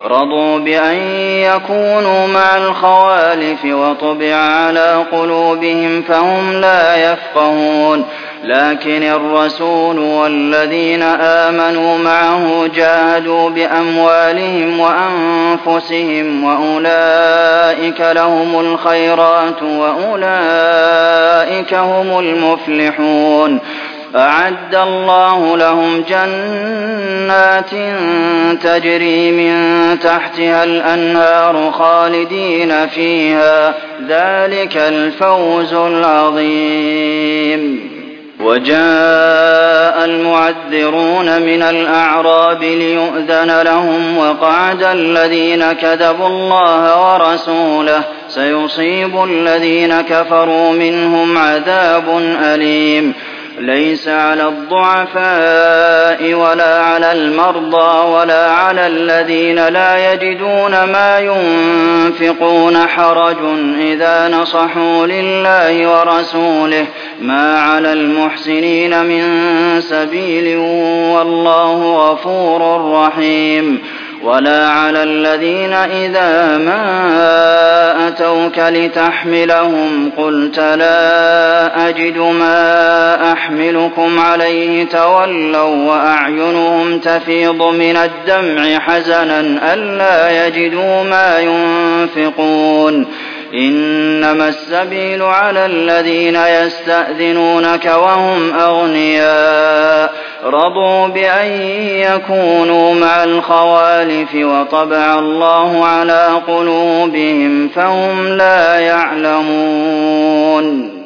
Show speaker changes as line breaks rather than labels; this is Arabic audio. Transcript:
رضوا بأن يكونوا مع الخوالف وطبع على قلوبهم فهم لا يفقهون لكن الرسول والذين آمنوا معه جاهدوا بأموالهم وأنفسهم وأولئك لهم الخيرات وأولئك هم المفلحون أعد الله لهم جنات تجري من تحتها الأنهار خالدين فيها ذلك الفوز العظيم وجاء المعذرون من الأعراب ليؤذن لهم وقعد الذين كذبوا الله ورسوله سيصيب الذين كفروا منهم عذاب أليم ليس على الضعفاء ولا على المرضى ولا على الذين لا يجدون ما ينفقون حرج إذا نصحوا لله ورسوله ما على المحسنين من سبيل والله غفور رحيم ولا على الذين إذا ما أتوك لتحملهم قلت لا أجد ما أحملكم عليه تولوا وأعينهم تفيض من الدمع حزنا ألا يجدوا ما ينفقون إنما السبيل على الذين يستأذنونك وهم أغنياء رضوا بأن يكونوا مع الخوالف وطبع الله على قلوبهم فهم لا يعلمون